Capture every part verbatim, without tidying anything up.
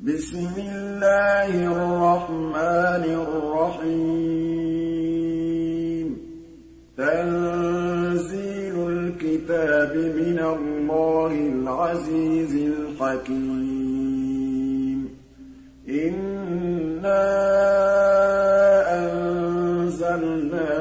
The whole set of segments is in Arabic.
بسم الله الرحمن الرحيم تنزيل الكتاب من الله العزيز الحكيم إنا أنزلنا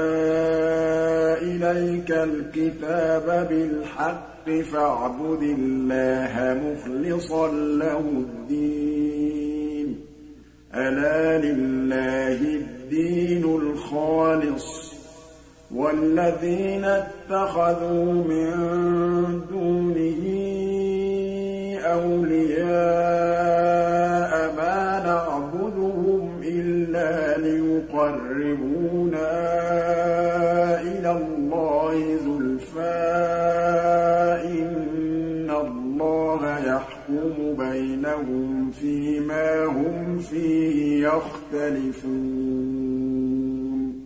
إليك الكتاب بالحق فاعبد الله مخلصا له الدين ألا لله الدين الخالص والذين اتخذوا من دونه أولياء ما نعبدهم إلا ليقربونا إلى الله زلفى يحكم بينهم فيما هم فيه يختلفون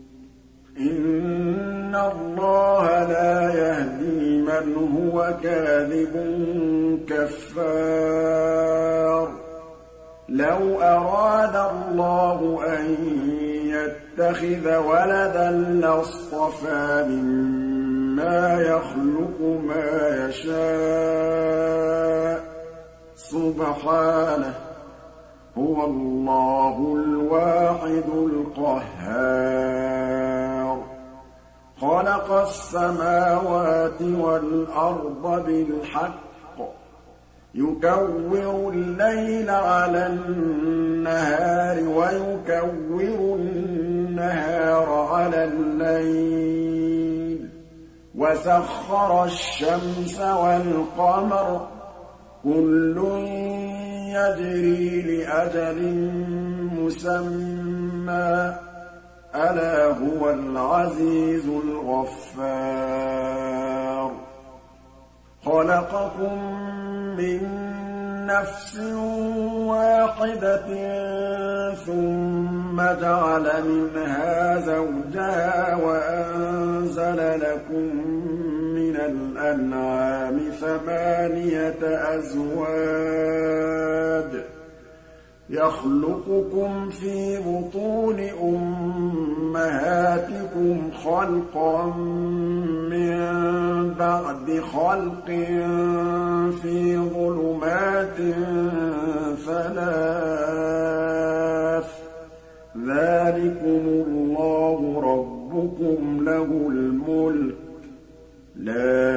إن الله لا يهدي من هو كاذب كفار لو أراد الله أن يتخذ ولدا لاصطفى مما يخلق ما يشاء سبحانه هو الله الواحد القهار خلق السماوات والأرض بالحق يكور الليل على النهار ويكور النهار على الليل وسخر الشمس والقمر كل يجري لأجل مسمى ألا هو العزيز الغفار خلقكم من نفس واحدة ثم جعل منها زوجها وأنزل لكم من الأنعام ثمانية أزواج يخلقكم في بطون أمهاتكم خلقا من بعد خلق في ظلمات ثلاث ذلكم الله ربكم له الملك لا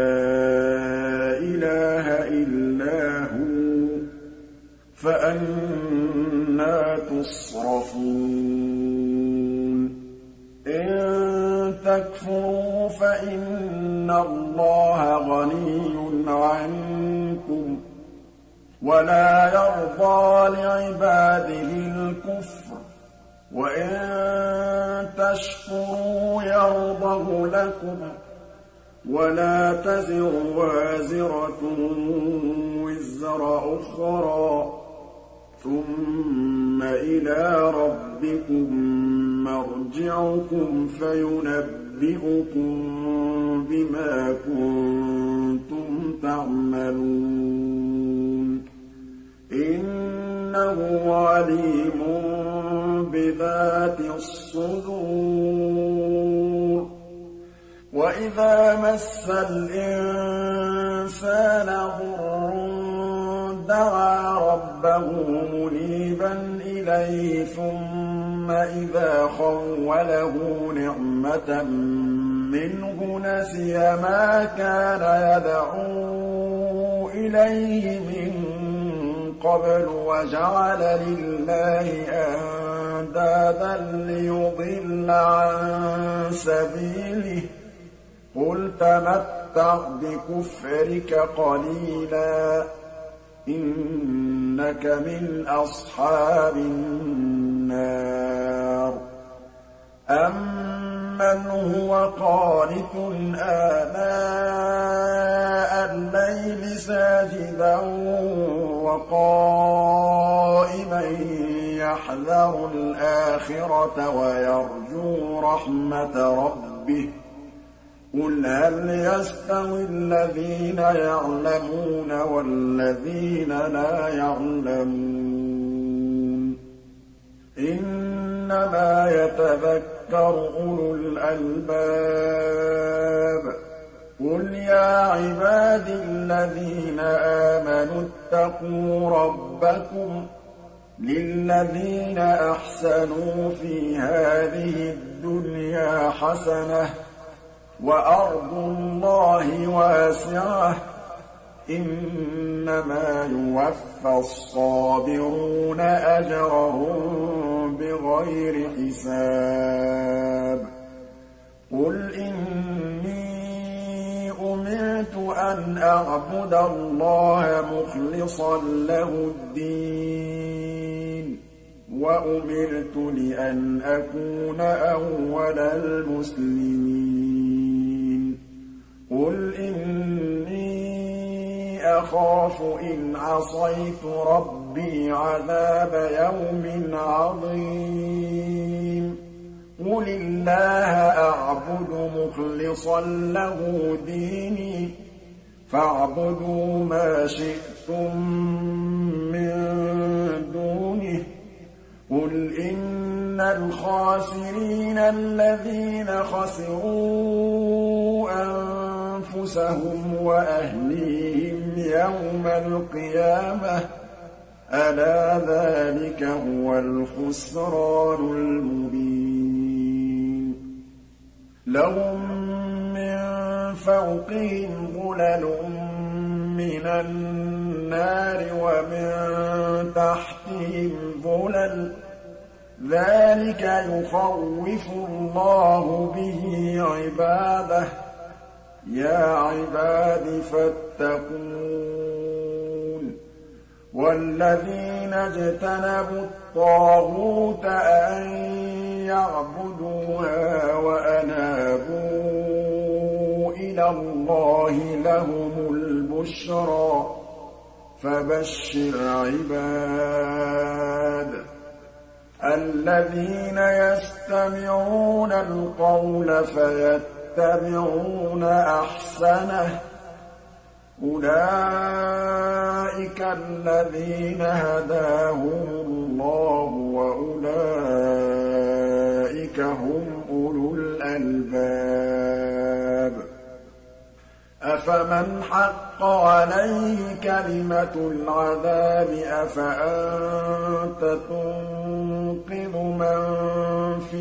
إله إلا هو فأنى تصرفون إن تكفروا فإن الله غني عنكم ولا يرضى لعباده الكفر وإن تشكروا يرضه لكم ولا تزر وازرة وزر أخرى ثم إلى ربكم مرجعكم فينبئكم بما كنتم تعملون إنه عليم بذات الصدور وإذا مس الإنسان ضر دعا ربه منيبا إليه ثم إذا خوله نعمة منه نسي ما كان يدعو إليه من قبل وجعل لله أندادا ليضل عن سبيله قل تمتع بكفرك قليلا إنك من أصحاب النار أمن هو قانت آناء الليل ساجدا وقائما يحذر الآخرة ويرجو رحمة ربه قُلْ هَلْ يَسْتَوِي الَّذِينَ يَعْلَمُونَ وَالَّذِينَ لَا يَعْلَمُونَ إِنَّمَا يَتَذَكَّرُ أُولُو الْأَلْبَابِ قُلْ يَا عِبَادِي الَّذِينَ آمَنُوا اتَّقُوا رَبَّكُمْ لِلَّذِينَ أَحْسَنُوا فِي هَٰذِهِ الدُّنْيَا حَسَنَةٌ وَأَرْضُ اللَّهِ وَاسِعَةٌ إِنَّمَا يُوَفَّى الصَّابِرُونَ أَجْرَهُم بِغَيْرِ حِسَابٍ قُلْ إِنِّي أُمِرْتُ أَنْ أَعْبُدَ اللَّهَ مُخْلِصًا لَّهُ الدِّينَ وَأُمِرْتُ لِأَنْ أَكُونَ أَوَّلَ الْمُسْلِمِينَ قُلْ إِنِّي أَخَافُ إِنْ عَصَيْتُ رَبِّي عَذَابَ يَوْمٍ عَظِيمٍ قُلِ اللَّهَ أَعْبُدُ مُخْلِصًا لَّهُ دِينِي فَاعْبُدُوا مَا شِئْتُم مِّن دُونِهِ قُلْ إِنَّ الْخَاسِرِينَ الَّذِينَ خَسِرُوا أَنفُسَهُمْ وَأَهْلِيهِمْ يَوْمَ الْقِيَامَةِ أَلَا ذَٰلِكَ هُوَ الْخُسْرَانُ الْمُبِينُ لَهُم مِّن فَوْقِهِمْ ظُلَلٌ مِّنَ النَّارِ وَمِن تَحْتِهِمْ ظُلَلٌ ذَٰلِكَ يُخَوِّفُ اللَّهُ بِهِ عِبَادَهُ يَا عِبَادِ فَاتَّقُونِ وَالَّذِينَ اجْتَنَبُوا الطَّاغُوتَ أَن يَعْبُدُوهَا وَأَنَابُوا إِلَى اللَّهِ لَهُمُ الْبُشْرَىٰ فَبَشِّرْ عِبَادِ الَّذِينَ يَسْتَمِعُونَ الْقَوْلَ فَيَتَّبِعُونَ أَحْسَنَهُ أُولَٰئِكَ الَّذِينَ هَدَاهُمُ اللَّهُ وَأُولَٰئِكَ هُمْ أُولُو الْأَلْبَابِ أَفَمَنْ حَقَّ عَلَيْهِ كَلِمَةُ الْعَذَابِ أَفَأَنتَ تُنقِذُ مَن فِي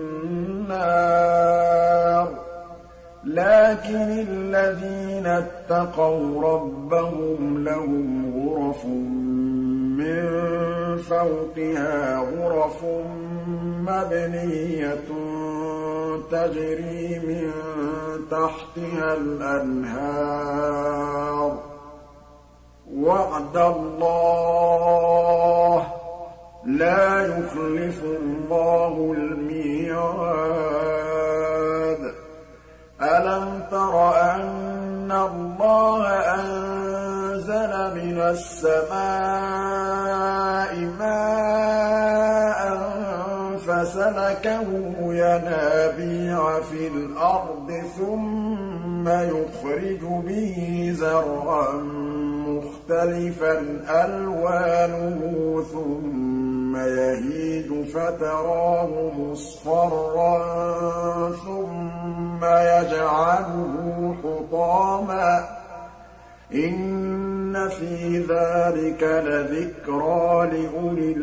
النَّارِ لَٰكِنِ الَّذِينَ اتَّقَوْا رَبَّهُمْ لَهُمْ غُرَفٌ مِّن فَوْقِهَا غُرَفٌ مَّبْنِيَّةٌ تَجْرِي مِن تَحْتِهَا الْأَنْهَارُ وَعْدَ اللَّهِ ۖ لَا يُخْلِفُ اللَّهُ الْمِيعَادَ أَلَمْ تَرَ أَنَّ اللَّهَ أَنزَلَ مِنَ السَّمَاءِ مَاءً فَسَلَكَهُ يَنَابِيعَ فِي الْأَرْضِ ثُمَّ يُخْرِجُ بِهِ زَرْعًا مُّخْتَلِفًا أَلْوَانُهُ ثُمَّ يَهِيجُ فَتَرَاهُ مُصْفَرًّا ثُمَّ يَجْعَلُهُ حُطَامًا ۚ إِنَّ فِي ذَٰلِكَ لَذِكْرَىٰ لِأُولِي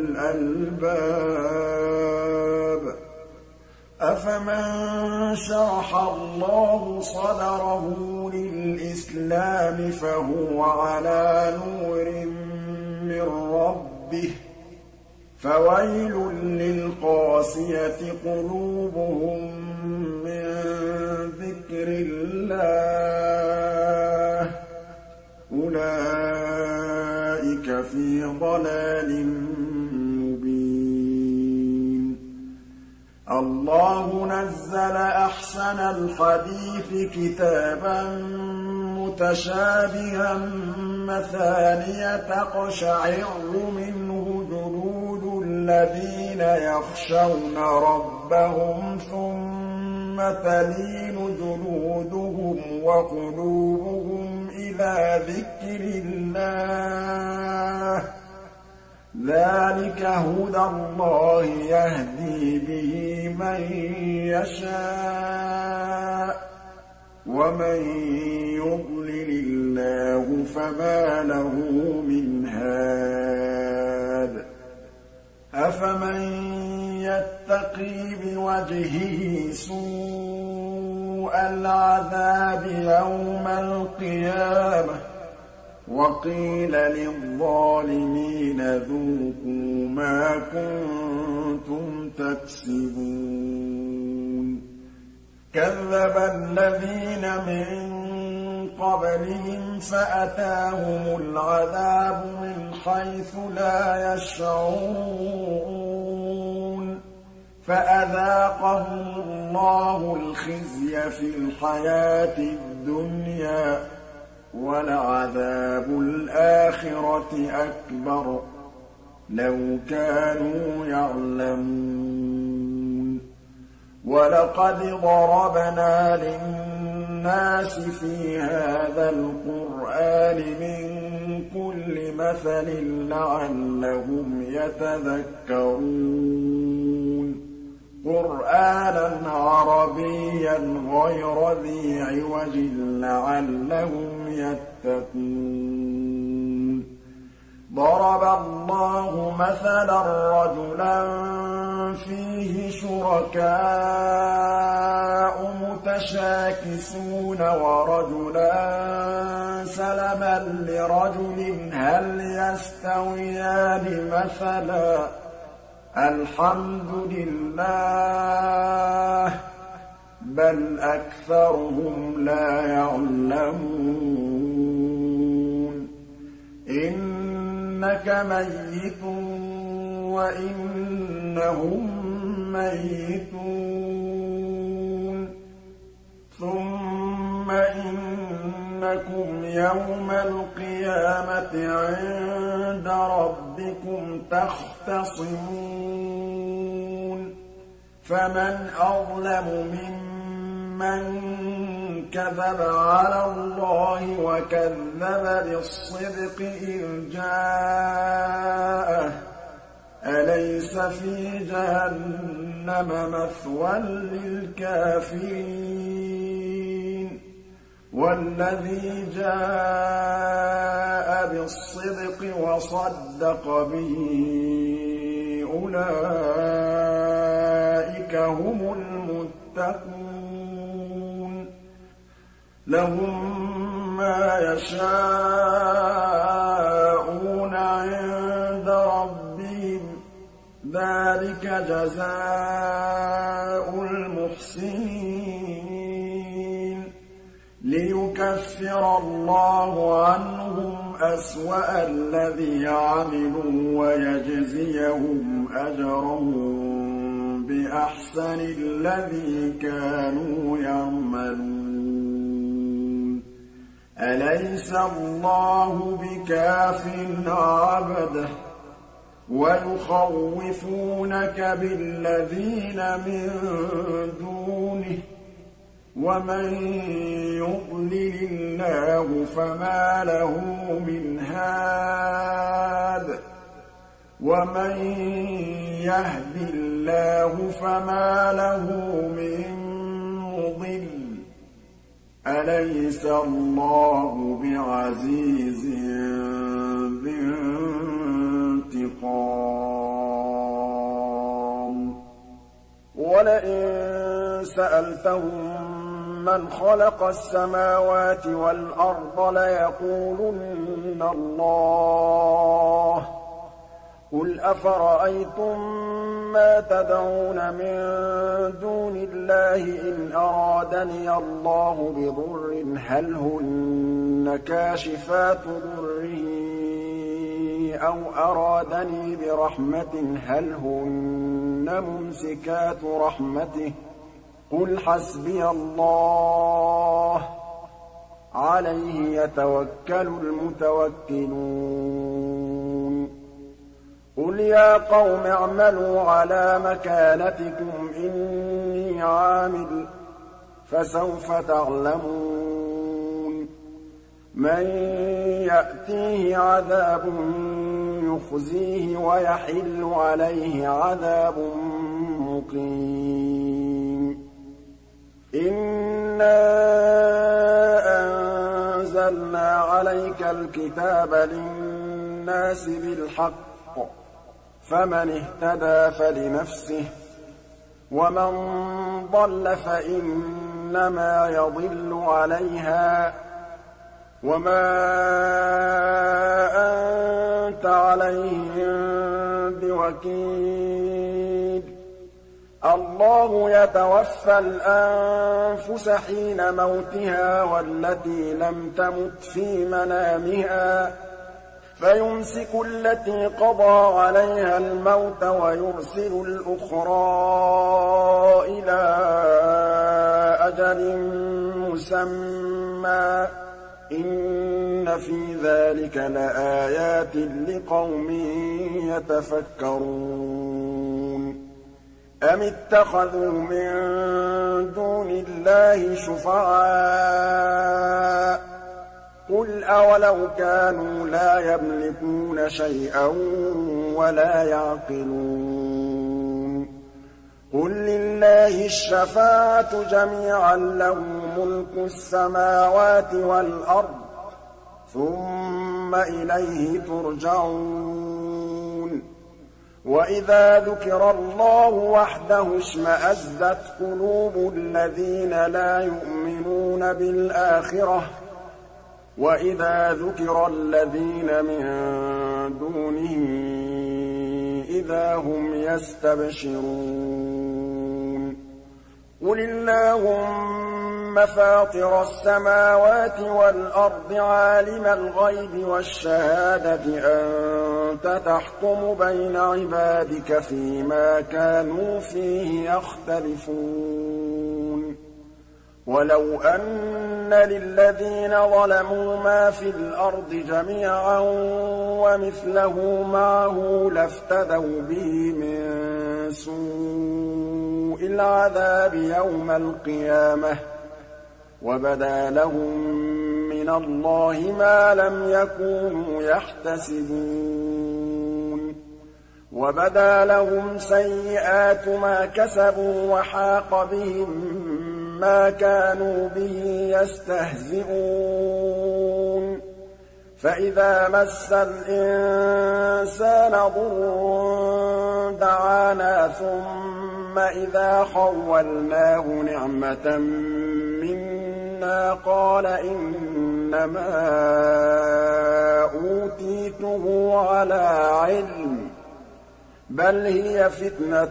الْأَلْبَابِ أَفَمَن شَرَحَ اللَّهُ صَدْرَهُ لِلْإِسْلَامِ فَهُوَ عَلَىٰ نُورٍ مِّن رَّبِّهِ فَوَيْلٌ لِّلْقَاسِيَةِ قُلُوبُهُم مِّن ذِكْرِ اللَّهِ أُولَٰئِكَ فِي ضَلَالٍ مُّبِينٍ اللَّهُ نَزَّلَ أَحْسَنَ الْحَدِيثِ كِتَابًا مُّتَشَابِهًا مَّثَانِيَ تَقْشَعِرُّ مِنْهُ جُلُودُ الَّذِينَ يَخْشَوْنَ رَبَّهُمْ ثُمَّ تلين جلودهم وقلوبهم إلى ذكر الله ذلك هدى الله يهدي به من يشاء ومن يضلل الله فما له من هاد أفمن يتقي بوجهه سوء العذاب يوم القيامة وقيل للظالمين ذوقوا ما كنتم تكسبون كذب الذين من قبلهم فأتاهم العذاب من حيث لا يشعرون فأذاقهم الله الخزي في الحياة الدنيا ولعذاب الآخرة أكبر لو كانوا يعلمون ولقد ضربنا للناس في هذا القرآن من كل مثل لعلهم يتذكرون قرآنا عربيا غير ذي عوج لعلهم يتقون ضرب الله مثلا رجلا فيه شركاء متشاكسون ورجلا سلما لرجل هل يستويان مثلا الحمد لله بل أكثرهم لا يعلمون إنك ميت وإنهم ميتون ثم إنكم يوم القيامة عند ربكم تختصمون فمن أظلم ممن كذب على الله وكذب بالصدق إذ جاءه أليس في جهنم مثوى للكافرين والذي جاء بالصدق وصدق به أولئك هم المتقون لهم ما يشاءون عند ربهم ذلك جزاء المحسنين ليكفر الله عنهم أسوأ الذي عملوا ويجزيهم أجرهم بأحسن الذي كانوا يعملون أليس الله بكاف عبده ويخوفونك بالذين من دونه ومن يضلل الله فما له من هاد ومن يهد الله فما له من مضل أليس الله بعزيز ذي انتقام ولئن سألتهم من خلق السماوات والأرض ليقولن الله قل أفرأيتم ما تدعون من دون الله إن أرادني الله بضر هل هن كاشفات ضره أو أرادني برحمة هل هن ممسكات رحمته قل حسبي الله عليه يتوكل المتوكلون قل يا قوم اعملوا على مكانتكم إني عامل فسوف تعلمون من يأتيه عذاب يخزيه ويحل عليه عذاب مقيم إنا أنزلنا عليك الكتاب للناس بالحق فمن اهتدى فلنفسه ومن ضل فإنما يضل عليها وما أنت عليهم بوكيل الله يتوفى الأنفس حين موتها والتي لم تمت في منامها فيمسك التي قضى عليها الموت ويرسل الأخرى إلى أجل مسمى إن في ذلك لآيات لقوم يتفكرون أم اتخذوا من دون الله شفعاء قل أولو كانوا لا يملكون شيئا ولا يعقلون قل لله الشفاعة جميعا له ملك السماوات والأرض ثم إليه ترجعون وإذا ذكر الله وحده اشمأزت قلوب الذين لا يؤمنون بالآخرة وإذا ذكر الذين من دونه إذا هم يستبشرون قل اللهم فاطر السماوات والأرض عالم الغيب والشهادة أنت تحكم بين عبادك فيما كانوا فيه يختلفون ولو أن للذين ظلموا ما في الأرض جميعا ومثله معه لافتدوا به من سوء العذاب يوم القيامة وبدا لهم من الله ما لم يكونوا يحتسبون وبدا لهم سيئات ما كسبوا وحاق بهم ما كانوا به يستهزئون فإذا مس الإنسان ضر دعانا ثم إذا خولناه نعمة منا قال إنما أوتيته على علم بل هي فتنة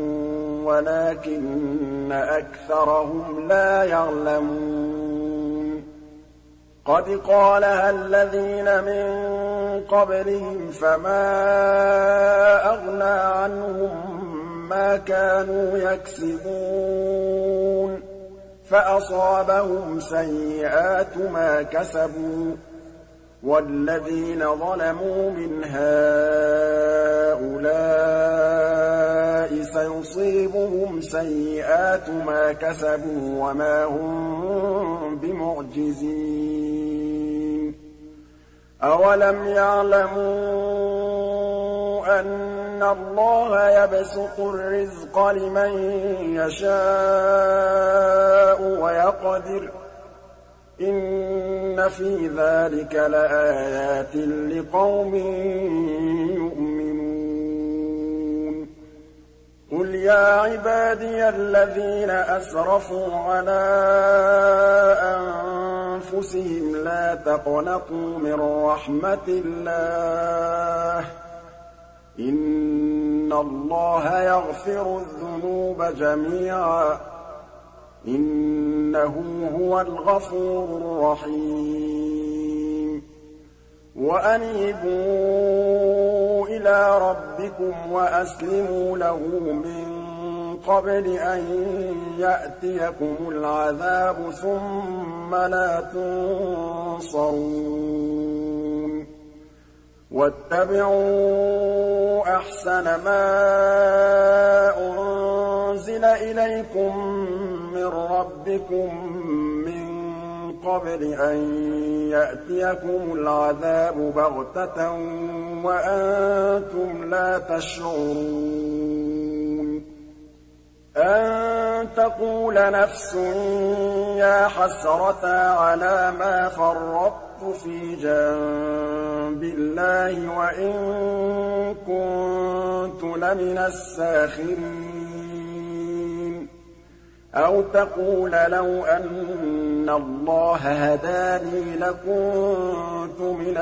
ولكن أكثرهم لا يعلمون قد قالها الذين من قبلهم فما أغنى عنهم ما كانوا يكسبون فأصابهم سيئات ما كسبوا والذين ظلموا من هؤلاء سيصيبهم سيئات ما كسبوا وما هم بمعجزين أولم يعلموا أن الله يبسط الرزق لمن يشاء ويقدر إن في ذلك لآيات لقوم يؤمنون قل يا عبادي الذين أسرفوا على أنفسهم لا تقنطوا من رحمة الله إن الله يغفر الذنوب جميعا إنه هو الغفور الرحيم وأنيبوا إلى ربكم وأسلموا له من قبل أن يأتيكم العذاب ثم لا تنصرون واتبعوا أحسن ما أنزل إليكم مِّن رَّبِّكُم مِّن قَبْلِ أَن يَأْتِيَكُمُ الْعَذَابُ بَغْتَةً وَأَنتُمْ لَا تَشْعُرُونَ أَن تَقُولَ نَفْسٌ يَا حَسْرَتَا عَلَىٰ مَا فَرَّطتُ فِي جَنبِ اللَّهِ وَإِن كُنتُ لَمِنَ السَّاخِرِينَ أَوْ تَقُولَ لَوْ أَنَّ اللَّهَ هَدَانِي لَكُنتُ مِنَ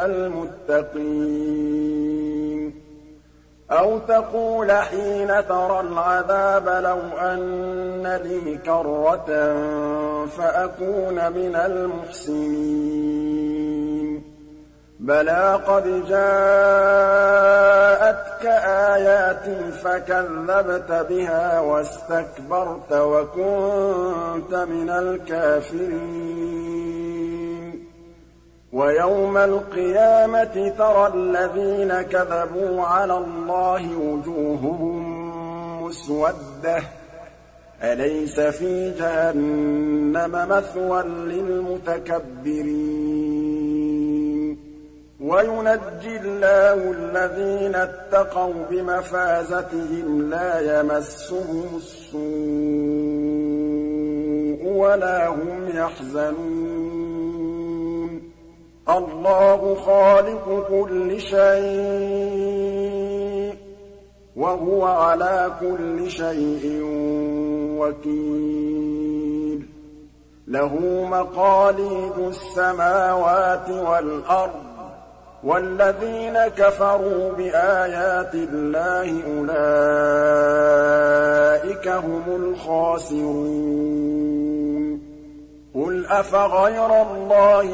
الْمُتَّقِينَ أَوْ تَقُولَ حِينَ تَرَى الْعَذَابَ لَوْ أَنَّ لِي كَرَّةً فَأَكُونَ مِنَ الْمُحْسِنِينَ بَلَىٰ قَدْ جَاءَتْكَ آيَاتِي فَكَذَّبْتَ بِهَا وَاسْتَكْبَرْتَ وَكُنتَ مِنَ الْكَافِرِينَ وَيَوْمَ الْقِيَامَةِ تَرَى الَّذِينَ كَذَبُوا عَلَى اللَّهِ وُجُوهُهُم مُّسْوَدَّةٌ أَلَيْسَ فِي جَهَنَّمَ مَثْوًى لِّلْمُتَكَبِّرِينَ وَيُنَجِّي اللَّهُ الَّذِينَ اتَّقَوْا بِمَفَازَتِهِمْ لَا يَمَسُّهُمُ السُّوءُ وَلَا هُمْ يَحْزَنُونَ اللَّهُ خَالِقُ كُلِّ شَيْءٍ وَهُوَ عَلَىٰ كُلِّ شَيْءٍ وَكِيلٌ لَّهُ مَقَالِيدُ السَّمَاوَاتِ وَالْأَرْضِ وَالَّذِينَ كَفَرُوا بِآيَاتِ اللَّهِ أُولَٰئِكَ هُمُ الْخَاسِرُونَ قُلْ أَفَغَيْرَ اللَّهِ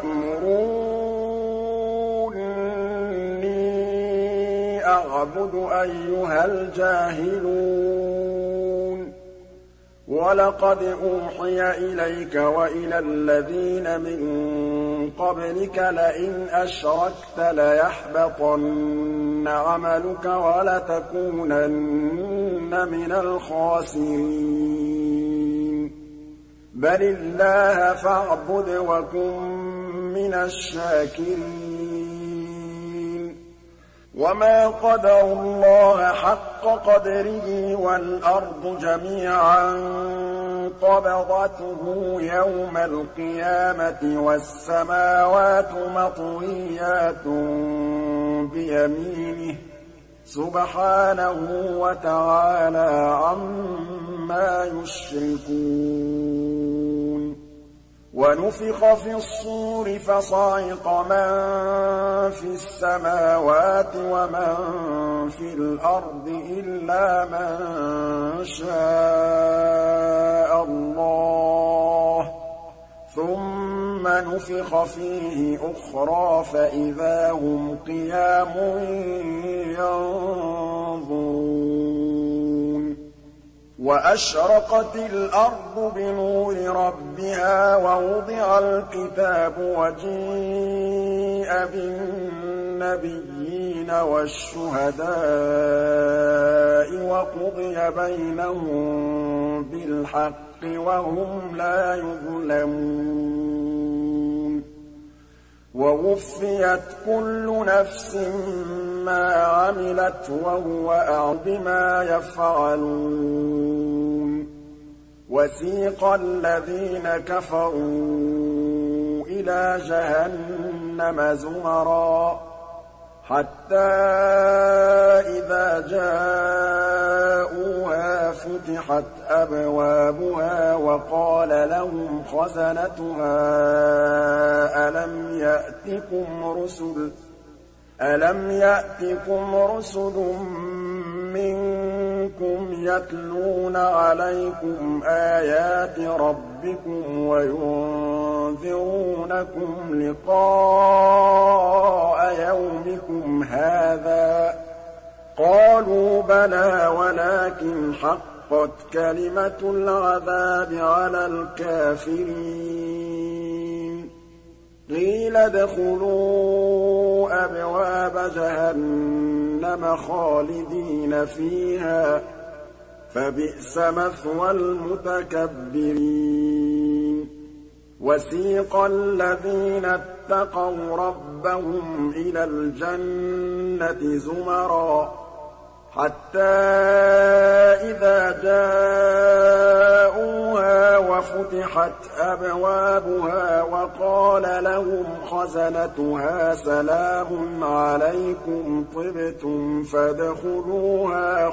تَأْمُرُونِّي أَعْبُدُ أَيُّهَا الْجَاهِلُونَ وَلَقَدْ أُوحِيَ إِلَيْكَ وَإِلَى الَّذِينَ مِن قَبْلِكَ لَئِنْ أَشْرَكْتَ لَيَحْبَطَنَّ عَمَلُكَ وَلَتَكُونَنَّ مِنَ الْخَاسِرِينَ بَلِ اللَّهَ فَاعْبُدْ وَكُن مِّنَ الشَّاكِرِينَ وَمَا قَدَرُوا اللَّهَ حَقَّ قَدْرِهِ وَالْأَرْضُ جَمِيعًا قَبْضَتُهُ يَوْمَ الْقِيَامَةِ وَالسَّمَاوَاتُ مَطْوِيَّاتٌ بِيَمِينِهِ سُبْحَانَهُ وَتَعَالَىٰ عَمَّا يُشْرِكُونَ وَنُفِخَ فِي الصُّورِ فَصَعِقَ مَن فِي السَّمَاوَاتِ وَمَن فِي الْأَرْضِ إِلَّا مَن شَاءَ اللَّهُ ثُمَّ نُفِخَ فِيهِ أُخْرَىٰ فَإِذَا هُمْ قِيَامٌ يَنظُرُونَ وَأَشْرَقَتِ الْأَرْضُ بِنُورِ رَبِّهَا وَوُضِعَ الْكِتَابُ وَجِيءَ بِالنَّبِيِّينَ وَالشُّهَدَاءِ وَقُضِيَ بَيْنَهُم بِالْحَقِّ وَهُمْ لَا يُظْلَمُونَ وَوُفِّيَتْ كُلُّ نَفْسٍ مَّا عَمِلَتْ وَهُوَ أَعْلَمُ بِمَا يَفْعَلُونَ وَسِيقَ الَّذِينَ كَفَرُوا إِلَىٰ جَهَنَّمَ زُمَرًا حَتَّىٰ إِذَا جَاءُوهَا فُتِحَتْ أَبْوَابُهَا وَقَالَ لَهُمْ خَزَنَتُهَا أَلَمْ يَأْتِكُمْ رُسُلٌ أَلَمْ يَأْتِكُمْ رُسُلٌ مِّنكُمْ يَتْلُونَ عَلَيْكُمْ آيَاتِ رَبِّكُمْ وَيُنذِرُونَكُمْ لِقَاءَ يَوْمِكُمْ هَٰذَا ۚ قَالُوا بَلَىٰ وَلَٰكِنْ حَقَّتْ كَلِمَةُ الْعَذَابِ عَلَى الْكَافِرِينَ قِيلَ ادْخُلُوا أَبْوَابَ جَهَنَّمَ خَالِدِينَ فِيهَا فبئس مثوى المتكبرين وسيق الذين اتقوا ربهم إلى الجنة زمرا حتى إذا جاءوها وفتحت أبوابها وقال لهم خزنتها سلام عليكم طبتم فادخلوها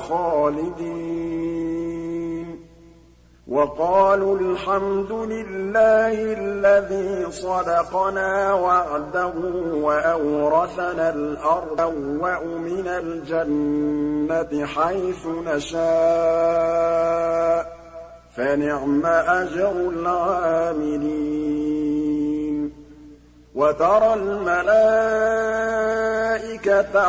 خالدين وقالوا الحمد لله الذي صدقنا وعده وأورثنا الأرض نبوأ من الجنة حيث نشاء فنعم أجر العاملين وترى الملائكة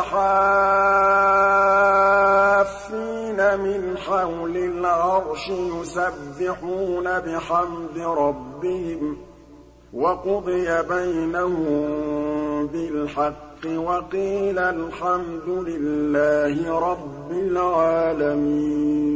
حافين من حول العرش يسبحون بحمد ربهم وقضي بينهم بالحق وقيل الحمد لله رب العالمين